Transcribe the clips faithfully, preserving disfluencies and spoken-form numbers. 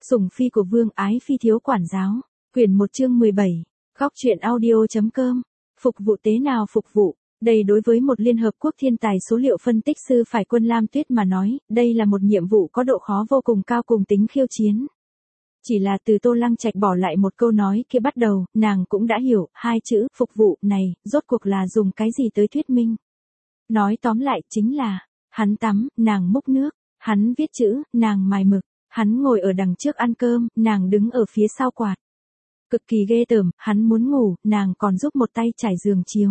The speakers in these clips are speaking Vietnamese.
Sủng phi của vương ái phi thiếu quản giáo. Quyển một chương mười bảy. Góc truyện audio.com. Phục vụ tế nào phục vụ. Đây đối với một Liên Hợp Quốc thiên tài số liệu phân tích sư phải Quân Lam Tuyết mà nói, đây là một nhiệm vụ có độ khó vô cùng cao cùng tính khiêu chiến. Chỉ là từ Tô Lăng Trạch bỏ lại một câu nói kia bắt đầu, nàng cũng đã hiểu, hai chữ, phục vụ, này, rốt cuộc là dùng cái gì tới thuyết minh. Nói tóm lại chính là, hắn tắm, nàng múc nước, hắn viết chữ, nàng mài mực, hắn ngồi ở đằng trước ăn cơm, nàng đứng ở phía sau quạt. Cực kỳ ghê tởm, hắn muốn ngủ, nàng còn giúp một tay trải giường chiếu.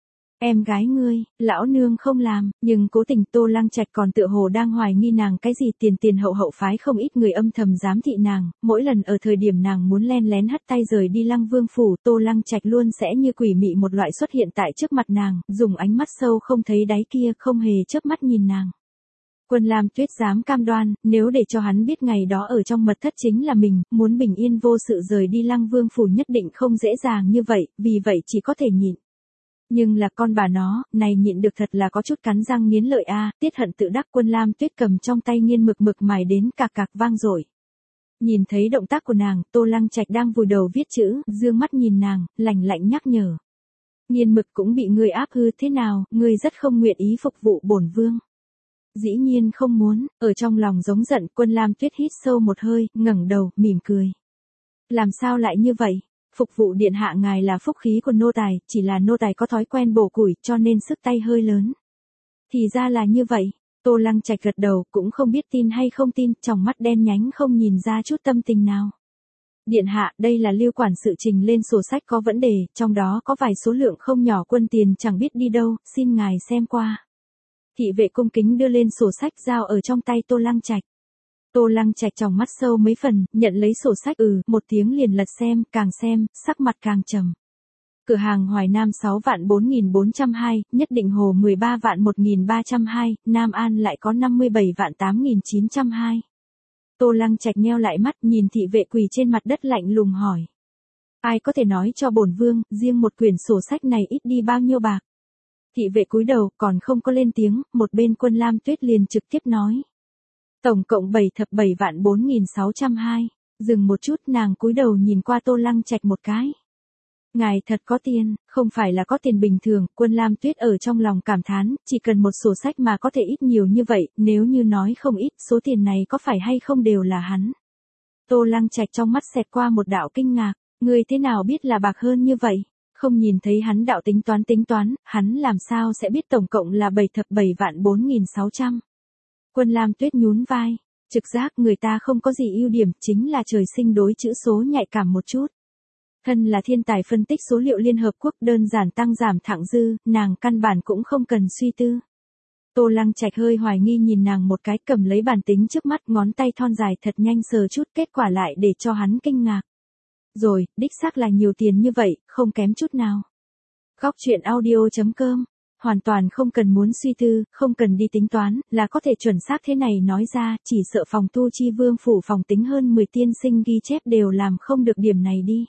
Em gái ngươi, lão nương không làm, nhưng cố tình Tô Lăng Trạch còn tựa hồ đang hoài nghi nàng cái gì tiền tiền hậu hậu phái không ít người âm thầm giám thị nàng, mỗi lần ở thời điểm nàng muốn len lén hất tay rời đi Lăng Vương phủ, Tô Lăng Trạch luôn sẽ như quỷ mị một loại xuất hiện tại trước mặt nàng, dùng ánh mắt sâu không thấy đáy kia không hề chớp mắt nhìn nàng. Quân Lam Tuyết dám cam đoan, nếu để cho hắn biết ngày đó ở trong mật thất chính là mình, muốn bình yên vô sự rời đi Lăng Vương phủ nhất định không dễ dàng như vậy, vì vậy chỉ có thể nhịn. Nhưng là con bà nó, này nhịn được thật là có chút cắn răng nghiến lợi a, à, tiết hận tự đắc. Quân Lam Tuyết cầm trong tay nghiên mực mực mài đến cạc cạc vang rồi. Nhìn thấy động tác của nàng, Tô Lăng Trạch đang vùi đầu viết chữ, dương mắt nhìn nàng, lạnh lạnh nhắc nhở. Nghiên mực cũng bị ngươi áp hư thế nào, ngươi rất không nguyện ý phục vụ bổn vương. Dĩ nhiên không muốn, ở trong lòng giống giận. Quân Lam Tuyết hít sâu một hơi, ngẩng đầu, mỉm cười. Làm sao lại như vậy? Phục vụ điện hạ ngài là phúc khí của nô tài, chỉ là nô tài có thói quen bổ củi, cho nên sức tay hơi lớn. Thì ra là như vậy. Tô Lăng Trạch gật đầu, cũng không biết tin hay không tin, trong mắt đen nhánh không nhìn ra chút tâm tình nào. Điện hạ, đây là lưu quản sự trình lên sổ sách có vấn đề, trong đó có vài số lượng không nhỏ quân tiền chẳng biết đi đâu, xin ngài xem qua. Thị vệ cung kính đưa lên sổ sách giao ở trong tay Tô Lăng Trạch. Tô Lăng Trạch trong mắt sâu mấy phần, nhận lấy sổ sách ừ, một tiếng liền lật xem, càng xem, sắc mặt càng trầm. Cửa hàng Hoài Nam sáu vạn bốn nghìn bốn trăm hai, Nhất Định Hồ mười ba vạn một nghìn ba trăm hai, Nam An lại có năm mươi bảy vạn tám nghìn chín trăm hai. Tô Lăng Trạch nheo lại mắt nhìn thị vệ quỳ trên mặt đất lạnh lùng hỏi. Ai có thể nói cho bổn vương, riêng một quyển sổ sách này ít đi bao nhiêu bạc? Thị vệ cúi đầu, còn không có lên tiếng, một bên Quân Lam Tuyết liền trực tiếp nói. Tổng cộng bảy thập bảy vạn bốn nghìn sáu trăm hai. Dừng một chút nàng cúi đầu nhìn qua Tô Lăng Trạch một cái. Ngài thật có tiền, không phải là có tiền bình thường. Quân Lam Tuyết ở trong lòng cảm thán, chỉ cần một sổ sách mà có thể ít nhiều như vậy, nếu như nói không ít, số tiền này có phải hay không đều là hắn. Tô Lăng Trạch trong mắt xẹt qua một đạo kinh ngạc, ngươi thế nào biết là bạc hơn như vậy? Không nhìn thấy hắn đạo tính toán tính toán, hắn làm sao sẽ biết tổng cộng là bảy thập bảy vạn bốn nghìn sáu trăm. Quân Lam Tuyết nhún vai, trực giác người ta không có gì ưu điểm, chính là trời sinh đối chữ số nhạy cảm một chút. Thân là thiên tài phân tích số liệu Liên Hợp Quốc đơn giản tăng giảm thặng dư, nàng căn bản cũng không cần suy tư. Tô Lăng Trạch hơi hoài nghi nhìn nàng một cái, cầm lấy bàn tính trước mắt, ngón tay thon dài thật nhanh sờ chút, kết quả lại để cho hắn kinh ngạc. Rồi, đích xác là nhiều tiền như vậy, không kém chút nào. Góc truyện audio.com. Hoàn toàn không cần muốn suy tư, không cần đi tính toán, là có thể chuẩn xác thế này nói ra, chỉ sợ phòng tu chi vương phủ phòng tính hơn mười tiên sinh ghi chép đều làm không được điểm này đi.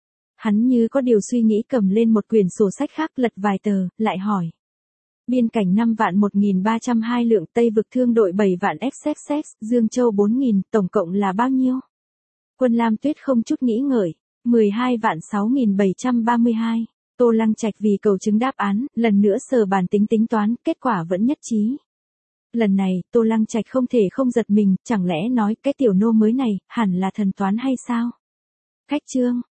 Hắn như có điều suy nghĩ cầm lên một quyển sổ sách khác lật vài tờ, lại hỏi. Biên cảnh năm vạn một nghìn ba trăm hai lượng, Tây vực thương đội bảy vạn ép ích ích, Dương Châu bốn nghìn, tổng cộng là bao nhiêu? Quân Lam Tuyết không chút nghĩ ngợi, mười hai vạn sáu nghìn bảy trăm ba mươi hai. Tô Lăng Trạch vì cầu chứng đáp án, lần nữa sờ bàn tính tính toán, kết quả vẫn nhất trí. Lần này, Tô Lăng Trạch không thể không giật mình, chẳng lẽ nói cái tiểu nô mới này, hẳn là thần toán hay sao? Khách trương,